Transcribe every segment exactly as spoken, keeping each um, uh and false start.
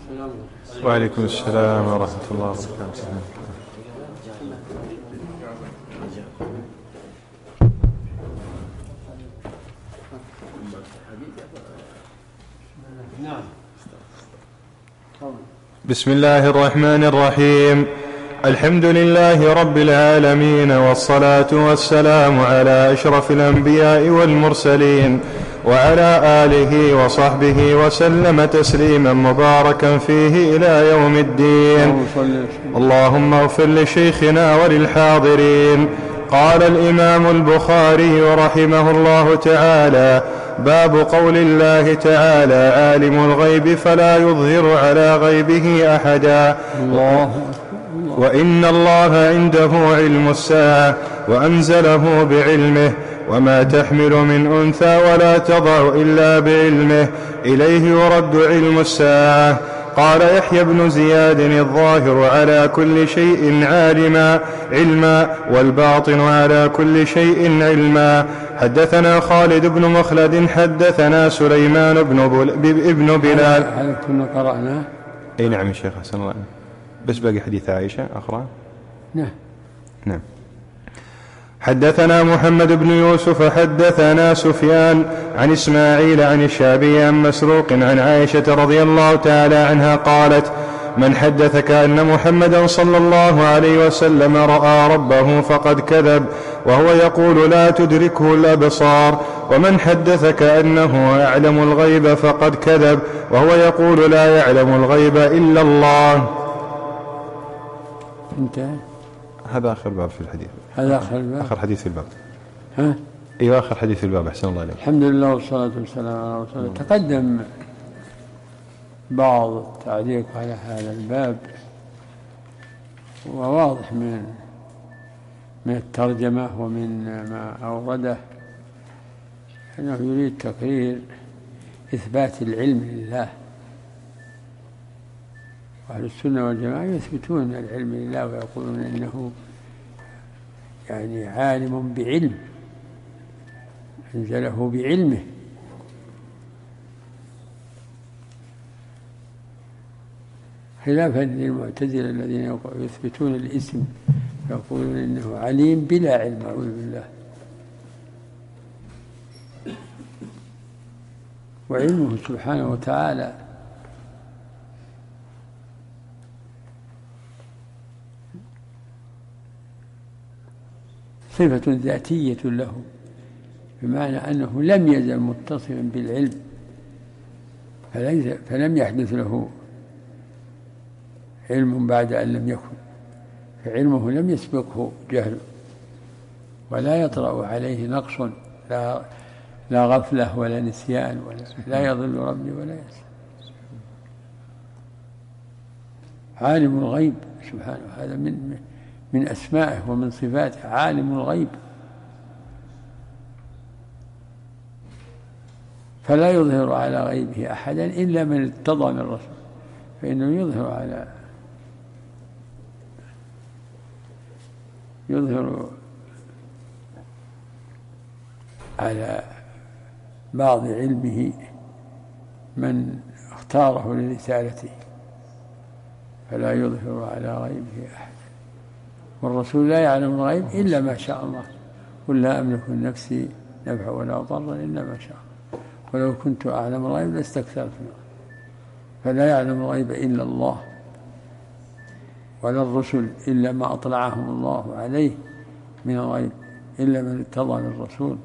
وعليكم السلام ورحمة الله وبركاته. بسم الله الرحمن الرحيم. الحمد لله رب العالمين، والصلاة والسلام على أشرف الأنبياء والمرسلين، وعلى آله وصحبه وسلم تسليما مباركا فيه إلى يوم الدين. اللهم اغفر لشيخنا وللحاضرين. قال الإمام البخاري رحمه الله تعالى: باب قول الله تعالى: عالم الغيب فلا يظهر على غيبه أحدا، وإن الله عنده علم الساعة وأنزله بعلمه، وما تحمل من أنثى ولا تضع إلا بعلمه، إليه يرد علم الساعة. قال يحيى بن زياد: الظاهر على كل شيء عالما علما، والباطن على كل شيء علما. حدثنا خالد بن مخلد حدثنا سليمان بن, بن بلال. هل كنا قرأناه؟ اي نعم يا شيخ، حسن الله. بس باقي حديث عائشة أخرى. نعم نعم. حدثنا محمد بن يوسف حدثنا سفيان عن إسماعيل عن الشعبي عن مسروق عن عائشة رضي الله تعالى عنها قالت: من حدثك أن محمدا صلى الله عليه وسلم رأى ربه فقد كذب، وهو يقول لا تدركه الأبصار. ومن حدثك أنه يعلم الغيب فقد كذب، وهو يقول لا يعلم الغيب إلا الله. انتهى. هذا آخر باب في الحديث. هذا آخر باب. آخر حديث في الباب. ها؟ ايوه آخر حديث في الباب. أحسن الله عليك. الحمد لله والصلاة والسلام على رسول الله. تقدم بعض التعليق على هذا الباب، وواضح من من الترجمة ومن ما أورده أنه يريد تقرير إثبات العلم لله. أهل السنة والجماعة يثبتون العلم لله ويقولون إنه يعني عالم بعلم أنزله بعلمه، خلافا للمعتزلة الذين يثبتون الاسم يقولون إنه عليم بلا علم. أعوذ بالله. وعلمه سبحانه وتعالى صفة ذاتية له، بمعنى أنه لم يزل متصفا بالعلم، فلم يحدث له علم بعد أن لم يكن، فعلمه لم يسبقه جهل، ولا يطرأ عليه نقص، لا, لا غفلة ولا نسيان، ولا لا يضل ربي ولا ينسى. عالم الغيب سبحانه، هذا من من أسمائه ومن صفاته، عالم الغيب، فلا يظهر على غيبه أحدا إلا من ارتضى من الرسول، فإنه يظهر على يظهر على بعض علمه من اختاره لرسالته، فلا يظهر على غيبه أحد. والرسول لا يعلم الغيب إلا ما شاء الله، قل لا أملك لنفسي نفعا ولا ضرا إلا ما شاء الله، ولو كنت أعلم الغيب لاستكثرت منه. فلا يعلم الغيب إلا الله، ولا الرسل إلا ما أطلعهم الله عليه من الغيب، إلا من ارتضى للرسول.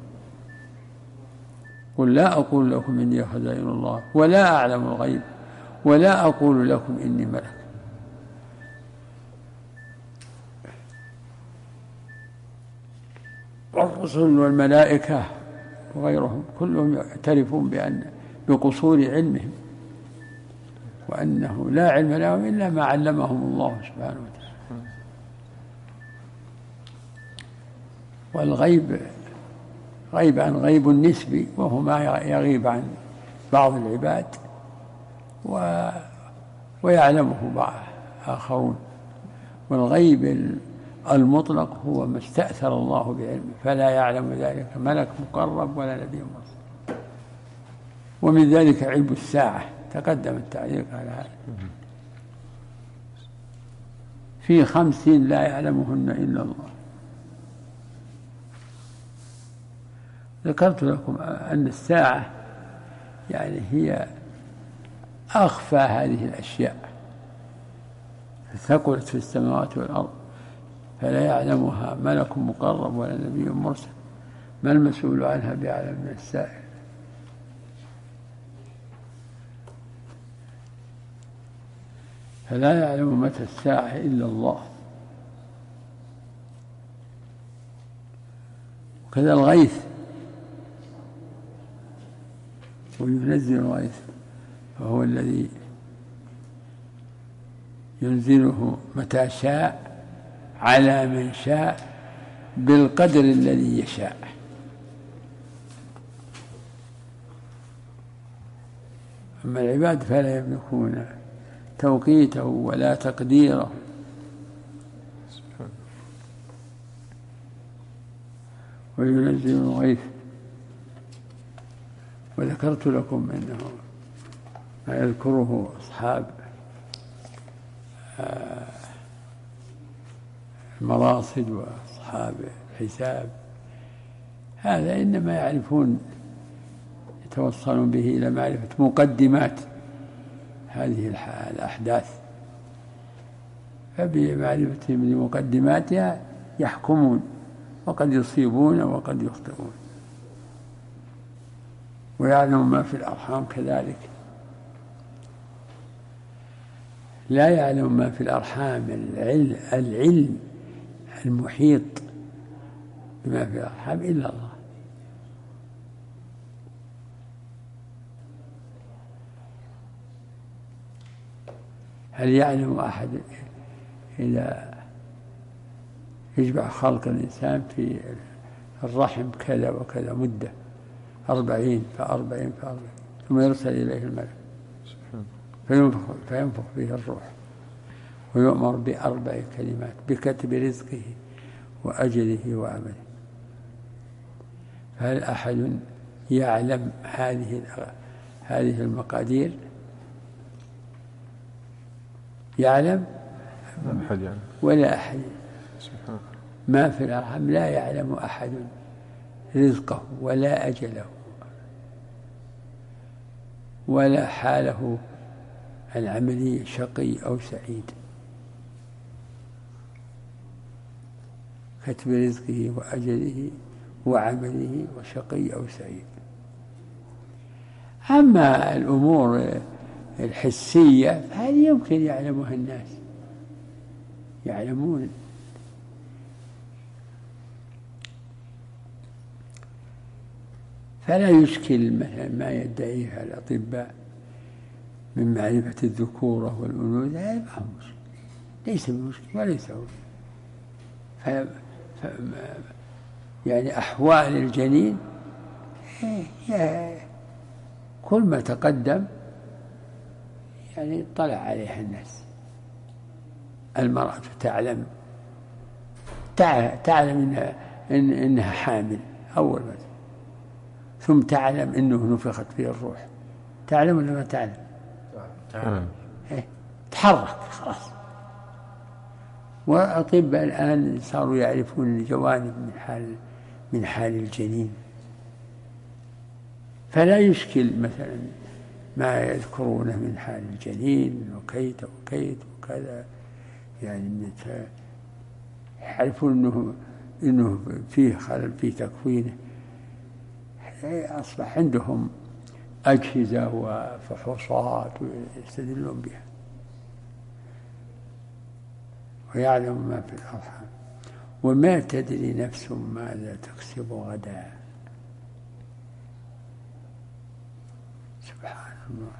قل لا أقول لكم إني خزائن الله ولا أعلم الغيب ولا أقول لكم إني ملك. والرسل والملائكة وغيرهم كلهم يعترفون بأن بقصور علمهم، وأنه لا علم لهم إلا ما علمهم الله سبحانه وتعالى. والغيب غيب عن غيب نسبي، وهو ما يغيب عن بعض العباد و ويعلمه بعض آخرون. والغيب المطلق هو ما استأثر الله بعلمه، فلا يعلم ذلك ملك مقرب ولا نبي مرسل. ومن ذلك علم الساعة تقدم التعليق على هذا. في خمس لا يعلمهن إلا الله. ذكرت لكم أن الساعة يعني هي أخفى هذه الأشياء، ثقلت في السماوات والأرض، فلا يعلمها ملك مقرب ولا نبي مرسل، ما المسؤول عنها بأعلم من السائل. فلا يعلم متى الساعة إلا الله. وكذا الغيث، وينزل الغيث فهو الذي ينزله متى شاء على من شاء بالقدر الذي يشاء. أما العباد فلا يملكون توقيته ولا تقديره. وينزل الغيث. وذكرت لكم أنه ما يذكره أصحاب المراصد وأصحاب الحساب هذا إنما يعرفون يتوصلون به إلى معرفة مقدمات هذه الأحداث، فبمعرفتهم لمقدماتها يحكمون، وقد يصيبون وقد يخطئون. ويعلم ما في الأرحام كذلك. لا يعلم ما في الأرحام العلم, العلم المحيط بما في الأرحام إلا الله. هل يعلم أحد إذا يجمع خلق الإنسان في الرحم كذا وكذا مدة أربعين فأربعين فأربعين ثم يرسل إليه الملك فينفخ, فينفخ فيه الروح ويؤمر بأربع كلمات بكتب رزقه وأجله وعمله. فهل أحد يعلم هذه هذه المقادير؟ يعلم ولا أحد. ما في الأرحام لا يعلم أحد رزقه ولا أجله ولا حاله العملي شقي أو سعيد. كتب رزقه وأجله وعمله وشقي أو سعيد. أما الأمور الحسية فهذه يمكن يعلمها الناس، يعلمون. فلا يشكل مثلا ما يدعيه الأطباء من معرفة الذكورة والأنوثة، هذا ما هو مشكل، ليس بمشكل وليس هو. ف... ف... يعني أحوال الجنين كل ما تقدم يعني اطلع عليها الناس. المرأة تعلم تعلم إنها, إن إنها حامل أول ما، ثم تعلم إنه نفخت فيه الروح. تعلم ولا ما تعلم؟ تعلم. إيه؟ تحرك خلاص. وأطباء الآن صاروا يعرفون جوانب من حال من حال الجنين، فلا يشكل مثلا ما يذكرونه من حال الجنين وكيت وكيت وكذا، يعني يعرفون إنه إنه فيه خلل في تكوينه. أصبح عندهم أجهزة وفحوصات ويستدلون بها. ويعلم ما في الأرحام وما تدري نفس ماذا تكسب غدا. سبحان الله.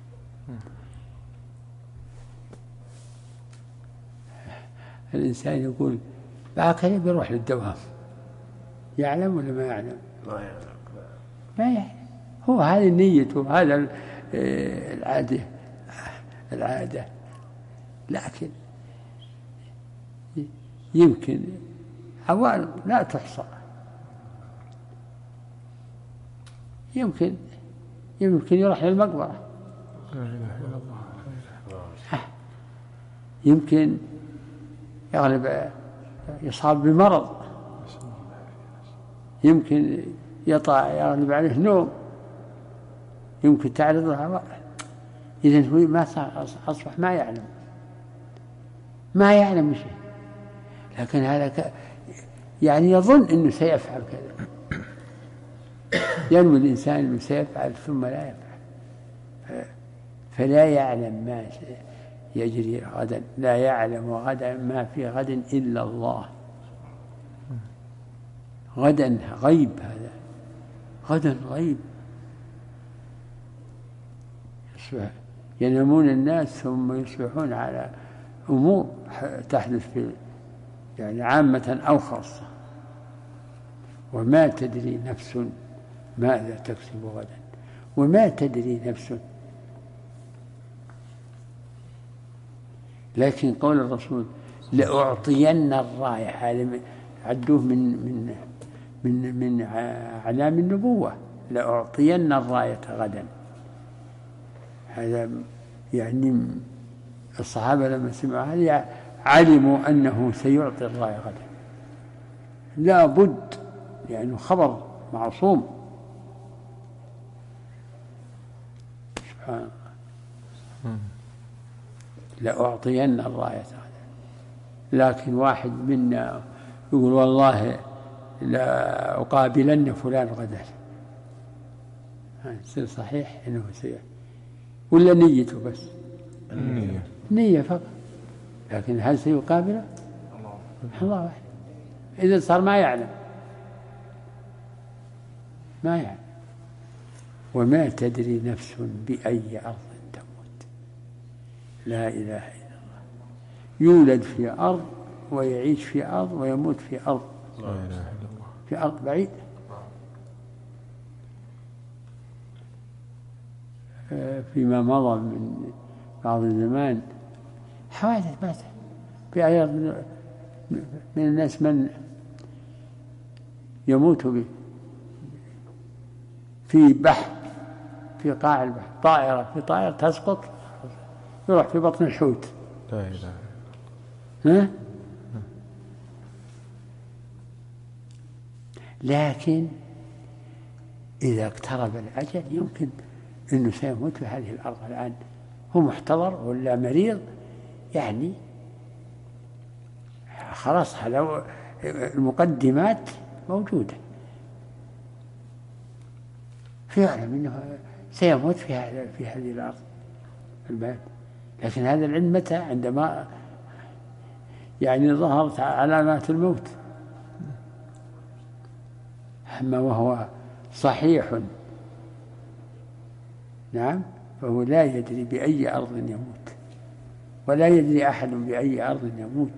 الإنسان يقول بعد بيروح للدوام، يعلم ولا ما يعلم؟ ما يعلم. ما يعلم. هو هذه نيته، هذا العادة العادة لكن يمكن عوالم لا تحصى. يمكن يمكن يروح للمقبرة يمكن يغلب يصاب بمرض، يمكن يطع يغلب عليه نوم، يمكن تعرض الهواء. إذن هو ما أصبح ما يعلم ما يعلم شيء، لكن هذا ك... يعني يظن أنه سيفعل كذا، ينوي الإنسان أنه سيفعل ثم لا يفعل، فلا يعلم ما يجري غدا، لا يعلم غدا ما في غد إلا الله. غدا غيب، هذا غدا غيب. ينامون الناس ثم يصبحون على أمور تحدث في يعني عامة أو خاصة، وما تدري نفس ماذا تكسب غدا، وما تدري نفس. لكن قول الرسول لأعطين الراية، هذا عدوه من من من من علام النبوة، لأعطين الراية غدا. هذا يعني الصحابة لما سمعوا هذا علموا أنه سيعطي الراية غدا، لا بد، لأنه خبر معصوم. سبحان الله، لأعطين الراية غدا. لكن واحد منا يقول والله لا أقابلن فلان غدا، هذا صحيح أنه سيئ ولا نيته بس؟ النية نية فقط، لكن هل سيقابله؟ الله واحد. إذا صار ما يعلم ما يعلم. وما تدري نفس بأي أرض تموت، لا إله إلا الله. يولد في أرض ويعيش في أرض ويموت في أرض، لا إله إلا الله، في أرض بعيد. فيما مضى من بعض الزمان حوادث مات في أيام من, من الناس من يموت في بحر، في قاع البحر، طائرة في طائرة تسقط يروح في بطن الحوت. لا إله. ها؟ لكن إذا اقترب الأجل يمكن إنه سيموت في هذه الأرض الآن، هو محتضر ولا مريض، يعني خلاص هذا المقدمات موجودة، فيعلم إنه سيموت في هذا في هذه الأرض البلد. لكن هذا العلم متى؟ عندما يعني ظهرت علامات الموت. أما وهو صحيح نعم فهو لا يدري بأي أرض يموت، ولا يدري أحد بأي أرض يموت.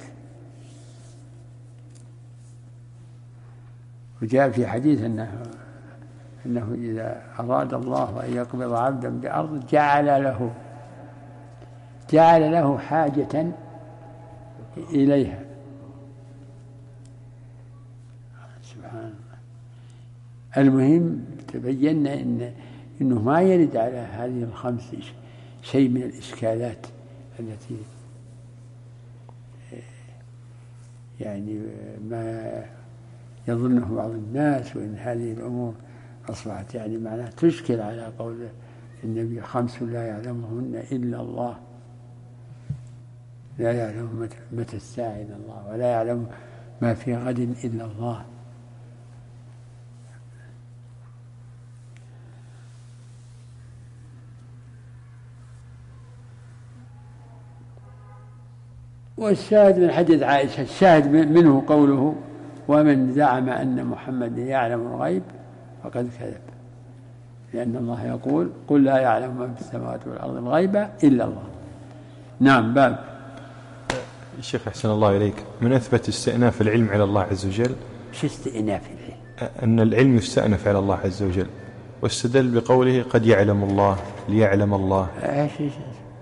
وجاء في حديث أنه, أنه إذا أراد الله أن يقبض عبدا بأرض جعل له جعل له حاجة إليها. سبحان الله. المهم تبينا إن إنه ما يرد على هذه الخمس شيء من الإشكالات التي يعني ما يظنه بعض الناس، وإن هذه الأمور أصبحت يعني معناها تشكل على قول النبي خمس لا يعلمهن إلا الله، لا يعلم متى الساعة إلا الله، ولا يعلم ما في غد إلا الله. والشاهد من حديث عائشة، الشاهد منه قوله ومن زعم أن محمد يعلم الغيب فقد كذب، لأن الله يقول قل لا يعلم من في السماوات والأرض الغيب إلا الله. نعم. باب الشيخ أحسن الله إليك، من أثبت استئناف العلم على الله عز وجل؟ شو استئناف العلم؟ أن العلم يستأنف على الله عز وجل، واستدل بقوله قد يعلم الله ليعلم الله. ايش ايش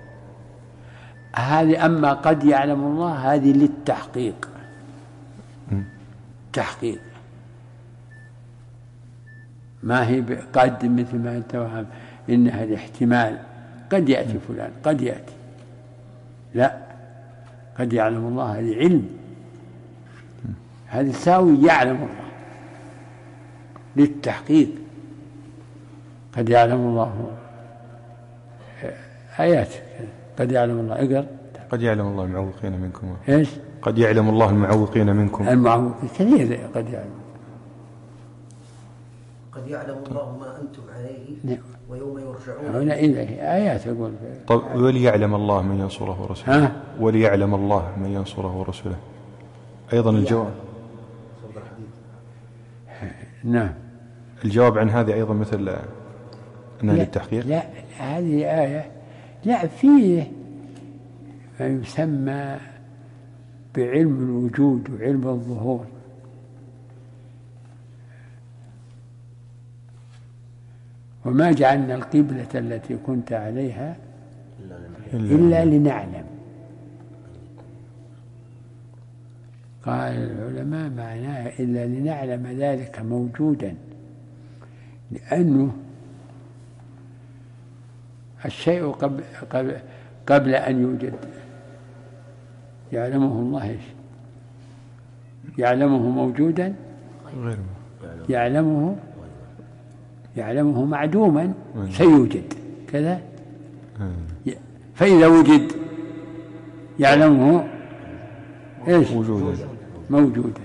هذه؟ أما قد يعلم الله هذه للتحقيق، تحقيق، ما هي قد مثل ما توهم إنها الاحتمال قد يأتي فلان قد يأتي، لا، قد يعلم الله هذه علم، هذه تساوي يعلم الله للتحقيق. قد يعلم الله آيات، قد يعلم الله اقر قد يعلم الله المعوقين منكم. ايش؟ قد يعلم الله المعوقين منكم. المعوقين كثير قد يعلم. قد يعلم الله ما أنتم عليه نعم. ويوم يرجعون هنا إليه آيات يقول. طب وليعلم الله من ينصره ورسوله. وليعلم الله من ينصره ورسوله أيضا الجواب. نعم. الجواب عن هذه أيضا مثل أنها للتحقيق. لا هذه آية لا فيه ما يسمى بعلم الوجود وعلم الظهور. وما جعلنا القبلة التي كنت عليها إلا لنعلم. قال العلماء معناه إلا لنعلم ذلك موجودا، لأنه الشيء قبل, قبل, قبل أن يوجد يعلمه الله إيش؟ يعلمه موجودا، يعلمه يعلمه معدوما سيوجد كذا. فإذا وجد يعلمه إيش؟ موجودا موجودا.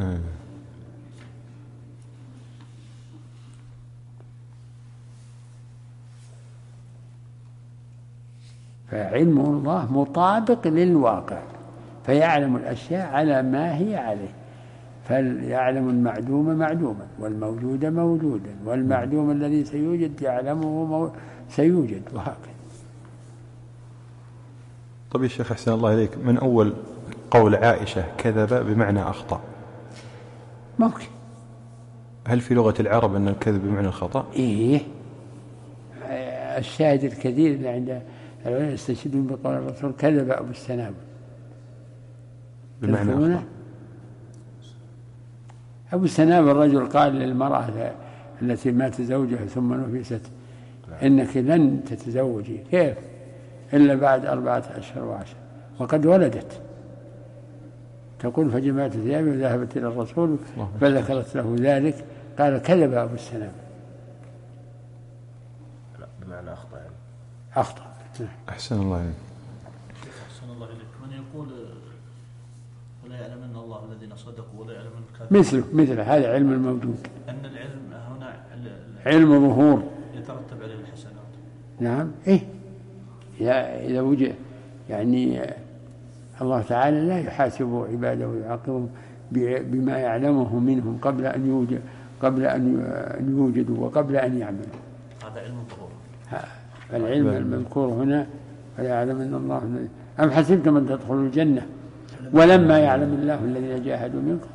فعلم الله مطابق للواقع، فيعلم الأشياء على ما هي عليه، فيعلم المعدوم معدوما والموجود موجودا والمعدوم الذي سيوجد يعلمه مو... سيوجد وهكذا. طيب يا شيخ أحسن الله إليك، من أول قول عائشة كذب بمعنى أخطأ ممكن. هل في لغة العرب أن الكذب بمعنى الخطأ؟ إيه، الشاهد الكثير اللي عند العلماء يستشهدون بقول الرسول كذب أبو السنابل بمعنى أخطأ. أبو السنابل الرجل قال للمرأة التي مات زوجها ثم نفست إنك لن تتزوجي كيف إلا بعد أربعة أشهر وعشر، وقد ولدت. تقول فجمعت ثيابي وذهبت إلى الرسول فذكرت له ذلك، قال كذب أبو السنابل. لا بمعنى أخطأ يعني. أخطأ. أحسن الله إليك. أحسن الله إليك. من يقول ولا يعلمن الله الذين صدقوا ولا يعلمن الكاذبين، مثله مثل هذا علم الموجود، أن العلم هنا علم ظهور يترتب عليه الحسنات. نعم. إيه إذا وجد يعني الله تعالى لا يحاسب عباده ويعاقبهم بما يعلمه منهم قبل أن يوجد قبل أن يوجدوا وقبل أن يعملوا. هذا علم الظهور. العلم المذكور هنا ولا يعلمن الله. أم حسبتم أن تدخلوا الجنة ولما يعلم الله الذين جاهدوا منكم.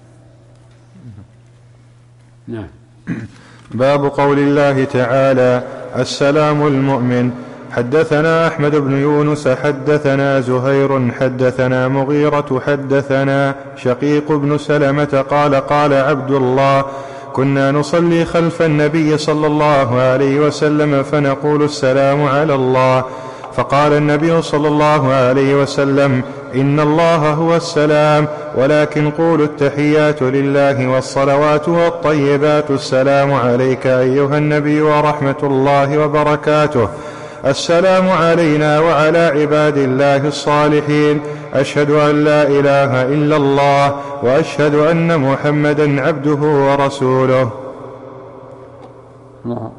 نعم. باب قول الله تعالى السلام المؤمن. حدثنا أحمد بن يونس حدثنا زهير حدثنا مغيرة حدثنا شقيق بن سلمة قال قال عبد الله كنا نصلي خلف النبي صلى الله عليه وسلم فنقول السلام على الله، فقال النبي صلى الله عليه وسلم إن الله هو السلام ولكن قولوا التحيات لله والصلوات والطيبات السلام عليك أيها النبي ورحمة الله وبركاته، السلام علينا وعلى عباد الله الصالحين، أشهد أن لا إله إلا الله وأشهد أن محمدا عبده ورسوله. الله.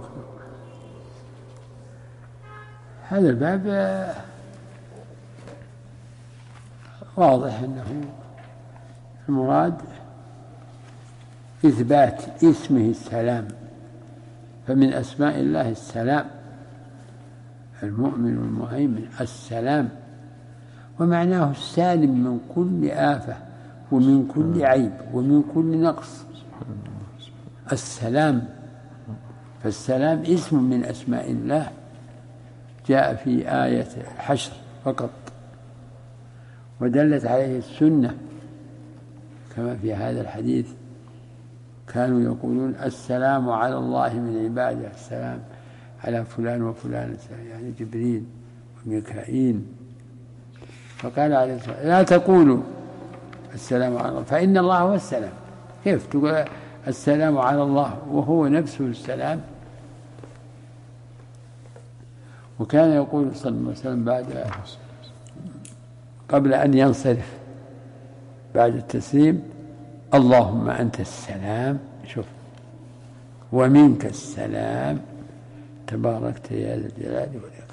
هذا الباب واضح أنه المراد إثبات اسمه السلام، فمن أسماء الله السلام، المؤمن والمهيمن السلام، ومعناه السالم من كل آفة ومن كل عيب ومن كل نقص. السلام، فالسلام اسم من أسماء الله جاء في آية الحشر فقط، ودلت عليه السنة كما في هذا الحديث كانوا يقولون السلام على الله من عباده، السلام على فلان وفلان يعني جبريل وميكائيل. فقال عليه الصلاة والسلام لا تقولوا السلام على الله فإن الله هو السلام. كيف تقول السلام على الله وهو نفسه السلام؟ وكان يقول صلى الله عليه وسلم بعد قبل أن ينصرف بعد التسليم اللهم أنت السلام شوف ومنك السلام تباركت يا ذا الجلال والإكرام.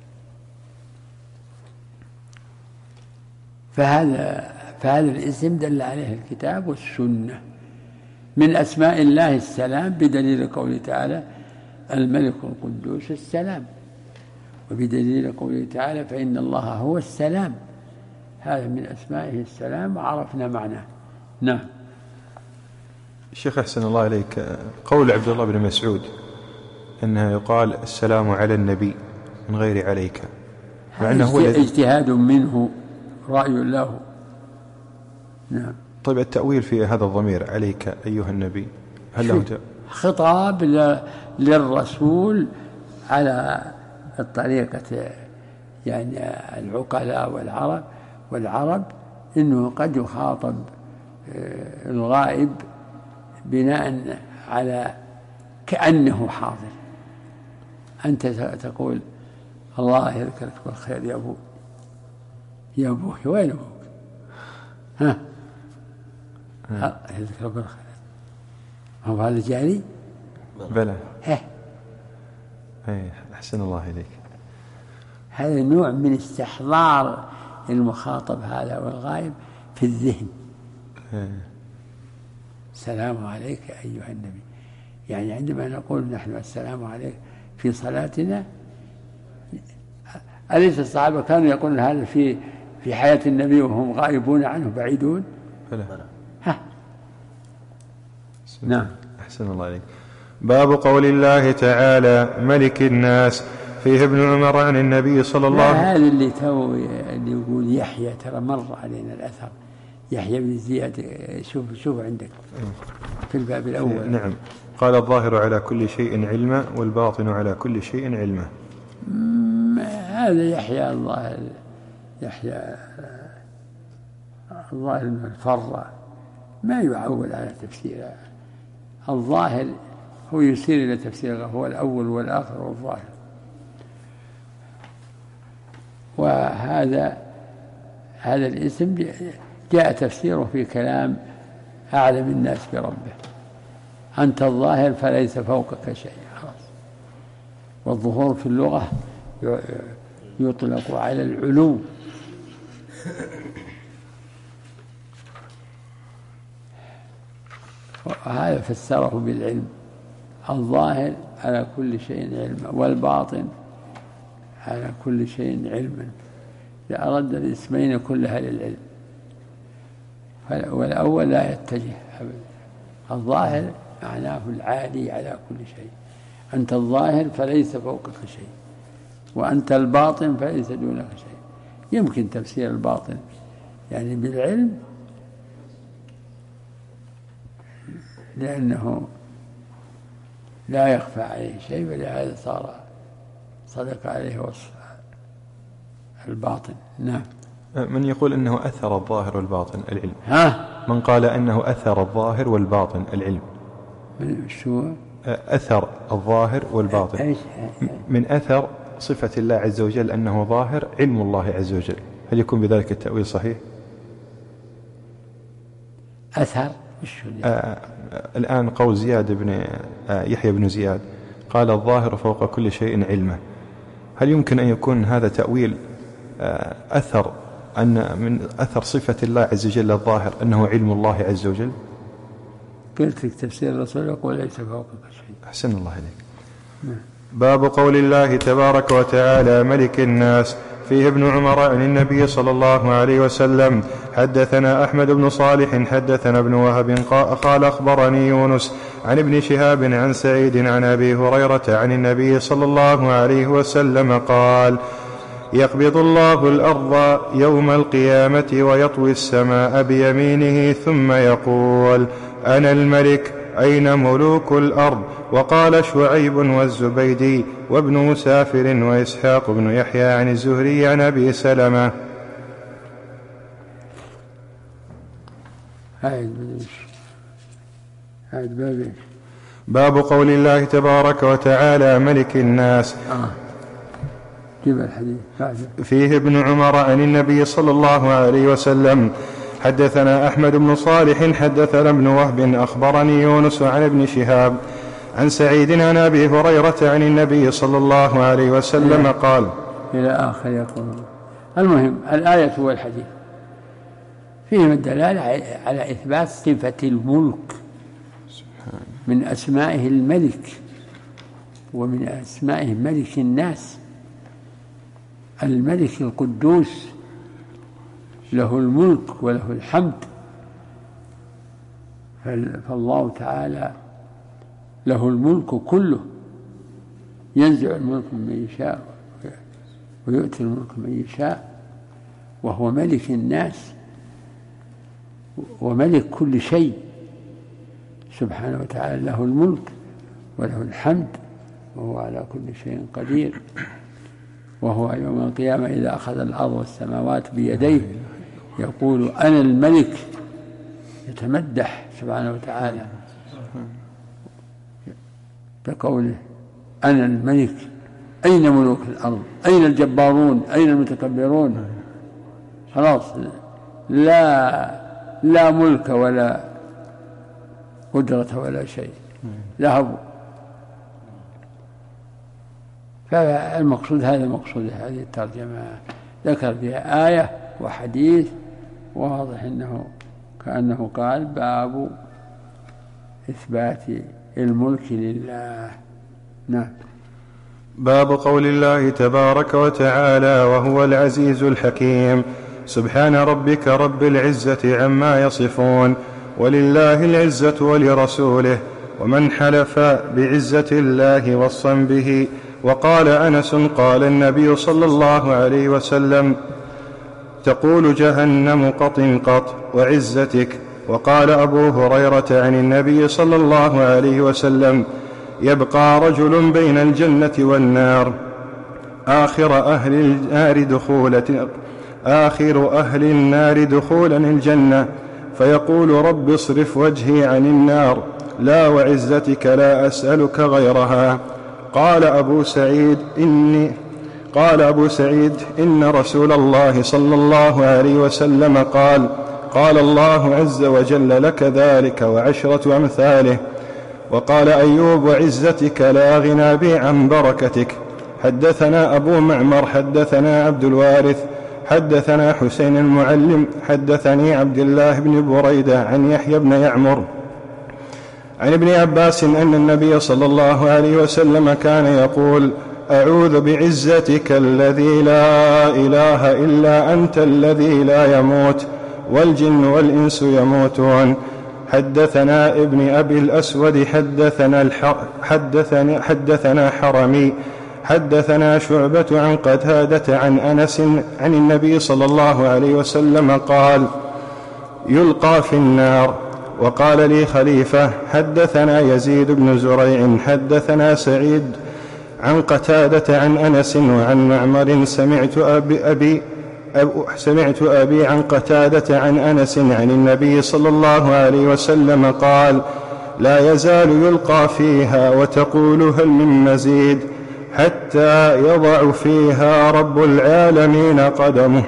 فهذا فهذا الاسم دل عليه الكتاب والسنة من أسماء الله السلام بدليل قوله تعالى الملك القدوس السلام، وبدليل قوله تعالى فإن الله هو السلام. هذا من أسمائه السلام وعرفنا معناه. نعم. الشيخ أحسن الله إليك، قول عبد الله بن مسعود أنه يقال السلام على النبي من غير عليك، مع أنه هو اجتهاد منه رأي له. نعم. طيب التأويل في هذا الضمير عليك أيها النبي هل له خطاب للرسول على الطريقة يعني العقلاء والعرب والعرب إنه قد يخاطب الغائب بناء على كأنه حاضر. أنت تقول الله يذكرك بالخير يا أبوي يا أبوي وين أبوك؟ ها ها يذكرك بالخير هو هذا جاري؟ بلى. ها أحسن الله إليك. هذا نوع من استحضار المخاطب هذا والغائب في الذهن. السلام عليك أيها النبي، يعني عندما نقول نحن السلام عليك في صلاتنا، أليس الصحابة كانوا يقولون هذا في في حياة النبي وهم غائبون عنه بعيدون؟ لا. ها. نعم. أحسن الله عليك. باب قول الله تعالى ملك الناس فيه ابن عمر عن النبي صلى الله عليه وسلم. هذا اللي تو اللي يقول يحيى ترى مر علينا الأثر يحيى بن زياد. شوف شوف عندك في الباب الأول. نعم. قال الظاهر على كل شيء علما والباطن على كل شيء علما. هذا يحيى الظاهر يحيى الظاهر انه الفر ما يعول على تفسيره. الظاهر هو يسير إلى تفسيره، هو الأول والآخر والظاهر. وهذا هذا الاسم جاء تفسيره في كلام أعلم الناس بربه. أنت الظاهر فليس فوقك شيء. خلاص. والظهور في اللغة يطلق على العلو. وهذا فسره بالعلم. الظاهر على كل شيء علما والباطن على كل شيء علما. لأرد الاسمين كلها للعلم، والأول لا يتجه أبدا. الظاهر معناه العالي على كل شيء. أنت الظاهر فليس فوقك شيء، وأنت الباطن فليس دونك شيء. يمكن تفسير الباطن يعني بالعلم، لأنه لا يخفى عليه شيء، ولهذا صار صدق عليه وصف الباطن. نعم. من يقول أنه أثر الظاهر والباطن العلم؟ ها؟ من قال أنه أثر الظاهر والباطن العلم؟ من شو؟ أثر الظاهر والباطن. من أثر صفة الله عز وجل أنه ظاهر علم الله عز وجل، هل يكون بذلك التأويل صحيح؟ أثر آه الآن قول زياد بن آه يحيى بن زياد قال الظاهر فوق كل شيء علمه، هل يمكن أن يكون هذا تأويل آه أثر أن من أثر صفة الله عز وجل الظاهر أنه علم الله عز وجل؟ قلت لك تفسير الرسول يقول ليس فوقك شيء. أحسن الله عليك. باب قول الله تبارك وتعالى ملك الناس فيه ابن عمر عن النبي صلى الله عليه وسلم. حدثنا أحمد بن صالح حدثنا ابن وهب قال أخبرني يونس عن ابن شهاب عن سعيد عن أبي هريرة عن النبي صلى الله عليه وسلم قال يقبض الله الأرض يوم القيامة ويطوي السماء بيمينه ثم يقول أنا الملك أين ملوك الأرض؟ وقال شعيب والزبيدي وابن مسافر وإسحاق بن يحيى عن الزهري عن أبي سلمة. باب قول الله تبارك وتعالى ملك الناس. آه. جيب الحديث. فيه ابن عمر عن النبي صلى الله عليه وسلم. حدثنا أحمد بن صالح حدثنا ابن وهب أخبرني يونس عن ابن شهاب عن سعيد عن أبي هريرة عن النبي صلى الله عليه وسلم قال إلى آخر يقول. المهم الآية والحديث فيهم الدلالة على إثبات صفة الملك، من أسمائه الملك ومن أسمائه ملك الناس، الملك القدوس له الملك وله الحمد. فالله تعالى له الملك كله، ينزع الملك من يشاء ويؤتي الملك من يشاء، وهو ملك الناس وملك كل شيء سبحانه وتعالى. له الملك وله الحمد وهو على كل شيء قدير. وهو يوم القيامة إذا أخذ الأرض والسماوات بيديه يقول أنا الملك، يتمدح سبحانه وتعالى بقوله أنا الملك. أين ملوك الأرض؟ أين الجبارون؟ أين المتكبرون؟ خلاص لا لا ملك ولا قدرة ولا شيء، ذهبوا. فالمقصود هذا المقصود هذه الترجمة، ذكر فيها آية وحديث واضح أنه كأنه قال باب إثبات الملك لله. نعم. باب قول الله تبارك وتعالى وهو العزيز الحكيم. سبحان ربك رب العزة عما يصفون، ولله العزة ولرسوله، ومن حلف بعزة الله وصا به. وقال أنس قال النبي صلى الله عليه وسلم تقول جهنم قط قط وعزتك. وقال أبو هريرة عن النبي صلى الله عليه وسلم يبقى رجل بين الجنة والنار آخر أهل النار دخولة آخر أهل النار دخولا الجنة، فيقول رب اصرف وجهي عن النار، لا وعزتك لا أسألك غيرها. قال أبو سعيد إني قال أبو سعيد إن رسول الله صلى الله عليه وسلم قال قال الله عز وجل لك ذلك وعشرة أمثاله. وقال أيوب وعزتك لا غنى بي عن بركتك. حدثنا أبو معمر حدثنا عبد الوارث حدثنا حسين المعلم حدثني عبد الله بن بريدة عن يحيى بن يعمر عن ابن عباس أن النبي صلى الله عليه وسلم كان يقول أعوذ بعزتك الذي لا إله إلا أنت الذي لا يموت والجن والإنس يموتون. حدثنا ابن أبي الأسود حدثنا, حدثنا, حدثنا حرمي حدثنا شعبة عن قتادة عن أنس عن النبي صلى الله عليه وسلم قال يلقى في النار. وقال لي خليفة حدثنا يزيد بن زريع حدثنا سعيد عن قتادة عن أنس وعن معمر سمعت أبي, أبي سمعت أبي عن قتادة عن أنس عن النبي صلى الله عليه وسلم قال لا يزال يلقى فيها وتقول هل من مزيد حتى يضع فيها رب العالمين قدمه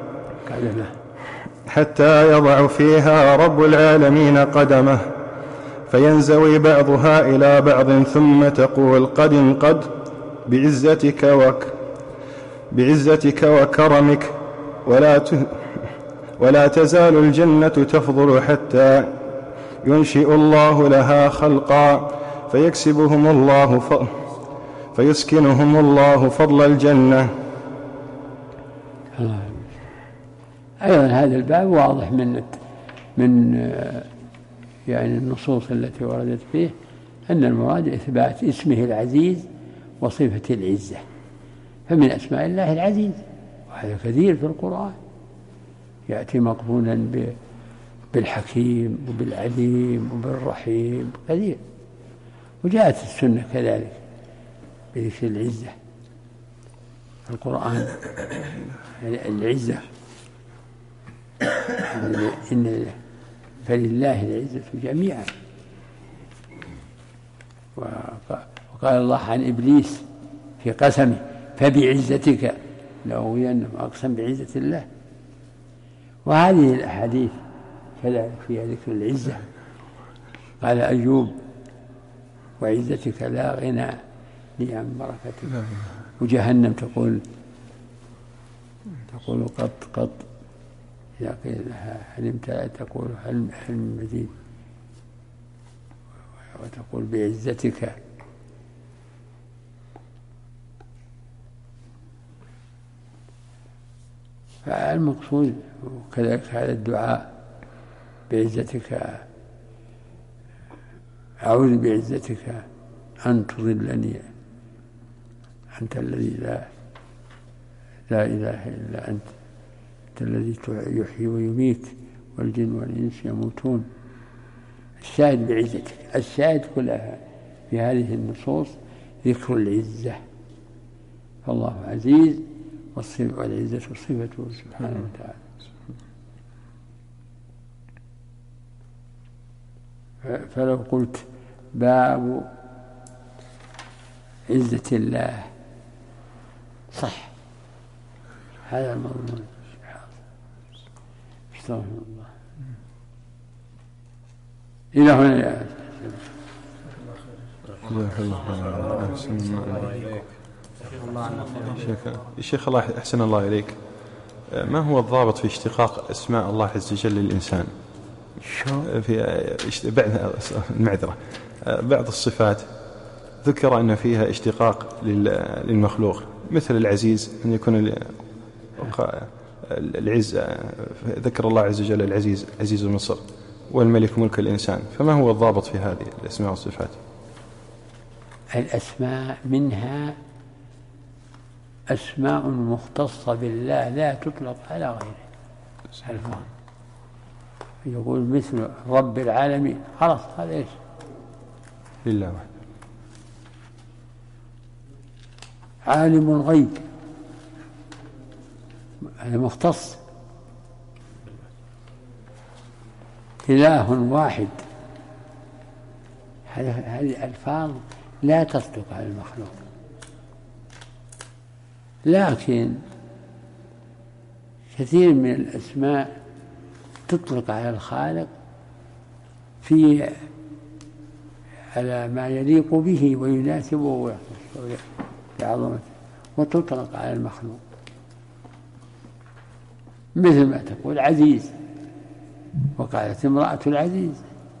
حتى يضع فيها رب العالمين قدمه فينزوي بعضها إلى بعض ثم تقول قد قد بعزتك وك بعزتك وكرمك ولا ولا تزال الجنة تفضل حتى ينشئ الله لها خلقا فيكسبهم الله ف... فيسكنهم الله فضل الجنة. أيضا هذا الباب واضح من من يعني النصوص التي وردت فيه أن المراد إثبات اسمه العزيز وصفة العزة. فمن أسماء الله العزيز، وهذا كثير في القرآن يأتي مقرونا بالحكيم وبالعليم وبالرحيم كثير. وجاءت السنة كذلك بذكر العزة في القرآن، العزة إن فلله العزة جميعا. وقال الله عن إبليس في قسمه فبعزتك لأغوينهم، أقسم بعزة الله. وهذه الأحاديث كذلك فيها ذكر العزة. قال أيوب وعزتك لا غنى لي عن بركتك. وجهنم تقول تقول قط قط إذا قيل لها هل امتلأت تقول هل من مزيد، وتقول بعزتك. فالمقصود وكذلك هذا الدعاء بعزتك أعوذ بعزتك أن تضلني أنت الذي لا لا إله إلا أنت، أنت الذي يحيي ويميت والجن والإنس يموتون. الشاهد بعزتك، الشاهد كلها في هذه النصوص ذكر العزة. فالله عزيز والعزة صفته سبحانه وتعالى. فلو قلت باب عزة الله صح، هذا المضمون. استغفر الله. إلى هنا يا شيخ. الله أحسن الله إليك. ما هو الضابط في اشتقاق أسماء الله عز وجل للإنسان؟ في بعض المعذرة بعض الصفات ذكر أن فيها اشتقاق للمخلوق، مثل العزيز أن يكون العز، ذكر الله عز وجل العزيز عزيز مصر، والملك ملك الإنسان. فما هو الضابط في هذه الأسماء والصفات؟ الأسماء منها أسماء مختصة بالله لا تطلق على غيره. يقول مثل رب العالمين، خلاص هذا إيش؟ لله وحده. عالم الغيب هذا مختص. إله واحد، هذه ألفاظ لا تصدق على المخلوق. لكن كثير من الأسماء تطلق على الخالق في على ما يليق به ويناسبه بعظمته، وتطلق على المخلوق، مثل ما تقول عزيز، وقالت امرأة العزيز.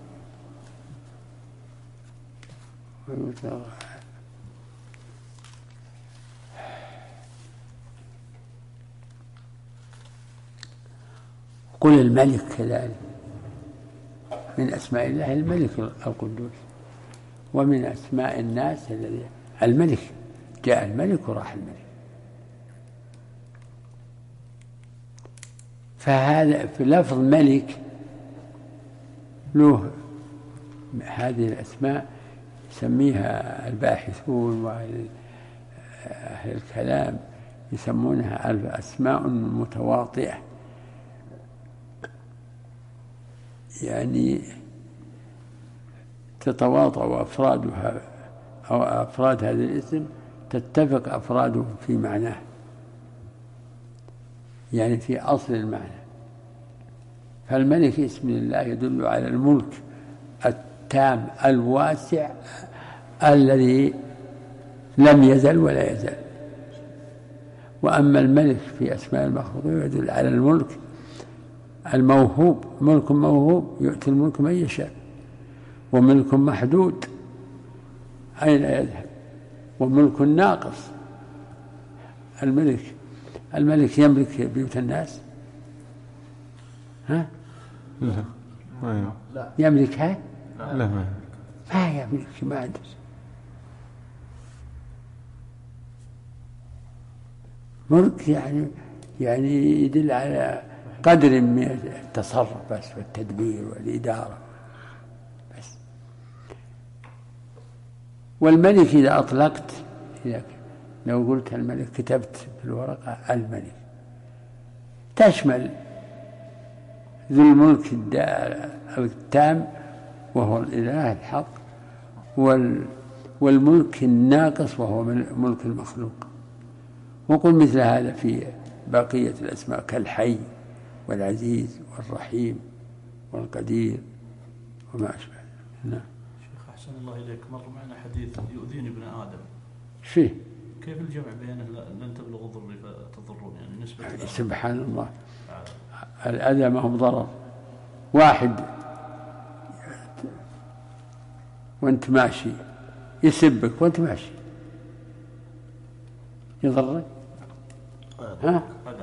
قل الملك كذلك من أسماء الله الملك القدوس. ومن أسماء الناس الذي الملك، جاء الملك وراح الملك. فهذا في لفظ ملك له هذه الأسماء يسميها الباحثون وأهل الكلام يسمونها أسماء متواطئة، يعني تتواطأ أفرادها أو أفراد هذا الاسم تتفق أفراده في معناه، يعني في أصل المعنى. فالملك اسم الله يدل على الملك التام الواسع الذي لم يزل ولا يزال. وأما الملك في أسماء المخلوقين يدل على الملك الموهوب، ملك موهوب يؤتي الملك من يشاء، وملك محدود أين يذهب، وملك ناقص. الملك الملك يملك بيوت الناس؟ ها؟ لا ما يملكها؟ لا ما ما يملك، ما عنده. ملك يعني يعني يدل على قدر من التصرف بس والتدبير والإدارة بس. والملك إذا أطلقت، إذا لو قلت الملك كتبت في الورقة الملك، تشمل ذو الملك التام وهو الإله الحق، والملك الناقص وهو ملك المخلوق. وقل مثل هذا في بقية الأسماء كالحي والعزيز والرحيم والقدير وما أشبه. نعم. شيخ أحسن الله إليك، مر معنا حديث يؤذيني ابن آدم، فيه كيف الجمع بينه لن تبلغوا ضري فتضرون، يعني نسبة يعني سبحان الله. الأذى ما هو ضرر. واحد وانت ماشي يسبك وانت ماشي يضرك؟ ها؟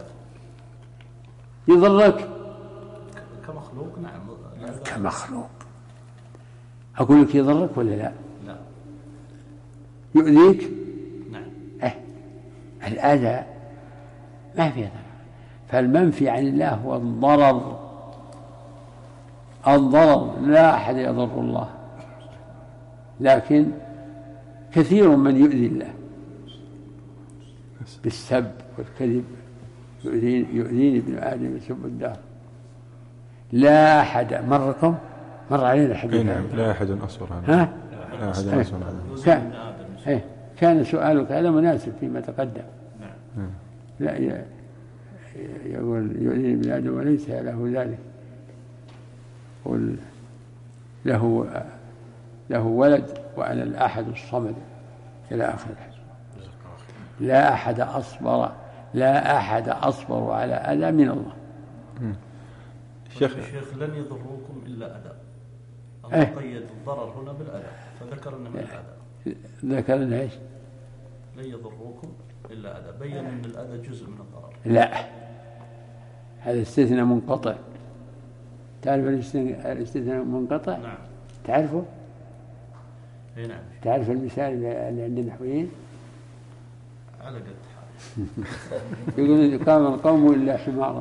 يضرك كمخلوق؟ نعم كمخلوق. أقول لك يضرك ولا لا؟ لا. يؤذيك؟ نعم. اه الأذى ما في ضرر. فالمنفي عن الله هو الضرر. الضرر لا أحد يضر الله، لكن كثير من يؤذي الله بالسب والكذب. يؤذيني, يؤذيني ابن آدم يسب الدهر. لا أحد مركم مر علينا الحديث. نعم. لا أحد أصبر ها؟ لا أحد أصبر كان, كان سؤالك هذا مناسب فيما تقدم. نعم. لا يقول يؤذيني ابن آدم وليس له ذلك. قل له له ولد وأنا الأحد الصمد إلى آخر الحديث. لا أحد أصبر لا أحد أصبر على أذى من الله. الشيخ لن يضروكم إلا أذى. الله إيه؟ قيد الضرر هنا بالأذى، فذكر أنه من الأذى. ذكر أنه إيش؟ لن يضروكم إلا أذى، بين أن الأذى جزء من الضرر. لا، هذا استثناء منقطع. تعرف الاستثناء منقطع؟ نعم. تعرفه؟ اي نعم. تعرف المثال اللي عند النحويين؟ على قد يقول قام القوم إلا حمارا.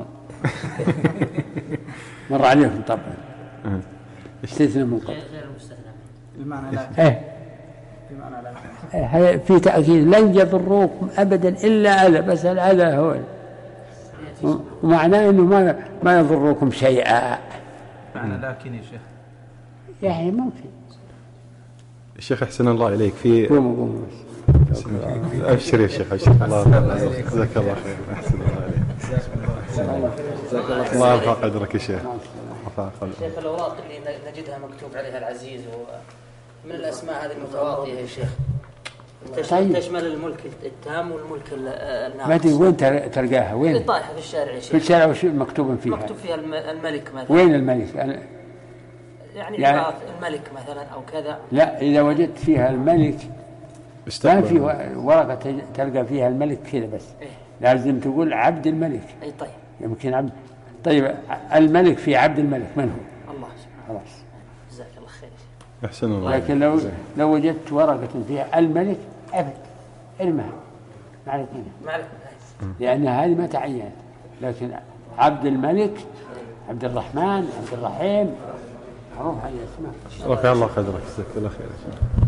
مر عليكم طبعا. استثناء منقطع. غير المستثنى بمعنى لا. ايه بمعنى لا. ايه في تأكيد لن يضروكم أبدا إلا أذى، بس الأذى هو ومعناه إنه ما ما يضروكم شيئا. معنى لكن يا شيخ يعني ممكن. الشيخ أحسن الله إليك في قوموا قوموا بس. أبشر يا شيخ أبشر. الله جزاك الله خير. أحسن الله إليك. الله يرفع قدرك يا شيخ. شيخ الأوراق اللي نجدها مكتوب عليها العزيز من الأسماء هذه المتواطئة يا شيخ، تشمل الملك التام والملك الناقص. ما أدري وين تلقاها؟ وين؟ طايحة في الشارع يا شيخ. في الشارع وش مكتوب فيها؟ مكتوب فيها الملك مثلا. وين الملك؟ أنا يعني, يعني الملك مثلا أو كذا. لا، إذا وجدت فيها الملك ما في ورقة تلقى فيها الملك كذا بس. إيه؟ لازم تقول عبد الملك. أي طيب. يمكن عبد. طيب الملك في عبد الملك من هو؟ الله سبحانه. خلاص. جزاك الله خير. أحسن الله. لكن لو لو وجدت ورقة فيها الملك أبد ارمها ما عليك منها. ما عليك. لأن هذه ما تعين. لكن عبد الملك، عبد الرحمن، عبد الرحيم، معروف هذه الأسماء. رفع الله قدرك. جزاك الله خير.